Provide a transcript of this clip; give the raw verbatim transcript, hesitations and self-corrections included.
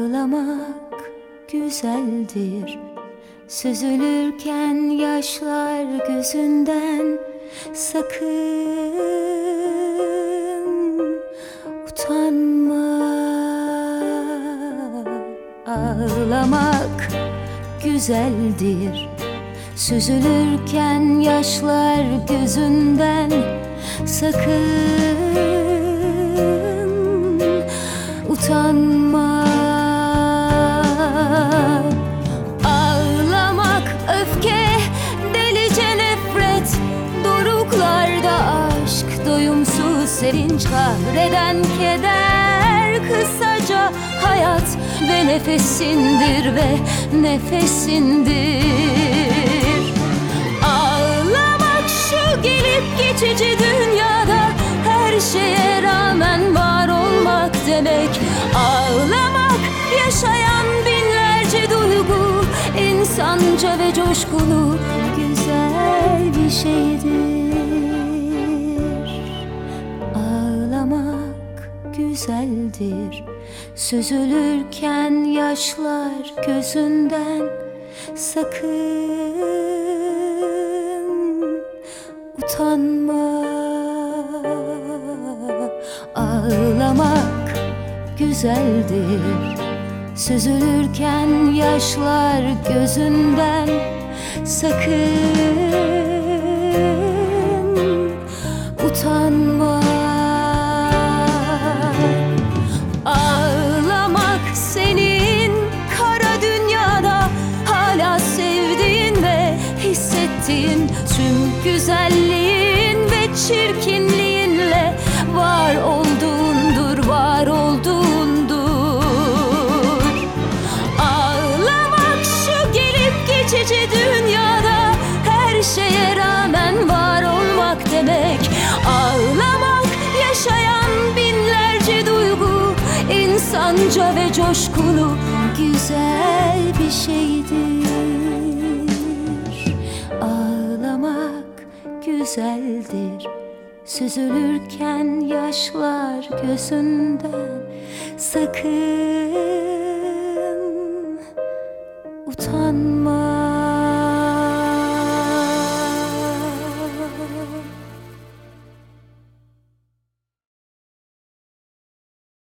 Ağlamak güzeldir, süzülürken yaşlar gözünden. Sakın utanma. Ağlamak güzeldir, süzülürken yaşlar gözünden. Sakın utanma. Ağlamak öfke, delice nefret, doruklarda aşk, doyumsuz sevinç, kahreden keder. Kısaca hayat ve nefesindir ve nefesindir. Ağlamak şu gelip geçici dünyada her şeye rağmen var olmak demek. Ağlamak yaşayan binlerce duygu, insanca ve coşkulu güzel bir şeydir. Ağlamak güzeldir, süzülürken yaşlar gözünden. Sakın utanma. Ağlamak güzeldir, süzülürken yaşlar gözünden. Sakın utanma. Ağlamak senin kara dünyada hala sevdiğin ve hissettiğin tüm güzelliğin ve çirkinliğinle var olduğundur, var olduğundur. Ağlamak şu gelip geçici dünyada her şeye rağmen var olmak demek. Ağlamak yaşayan binlerce duygu, insanca ve coşkulu güzel bir şeydir. Ağlamak güzeldir, süzülürken yaşlar gözünden. Sakın utanma.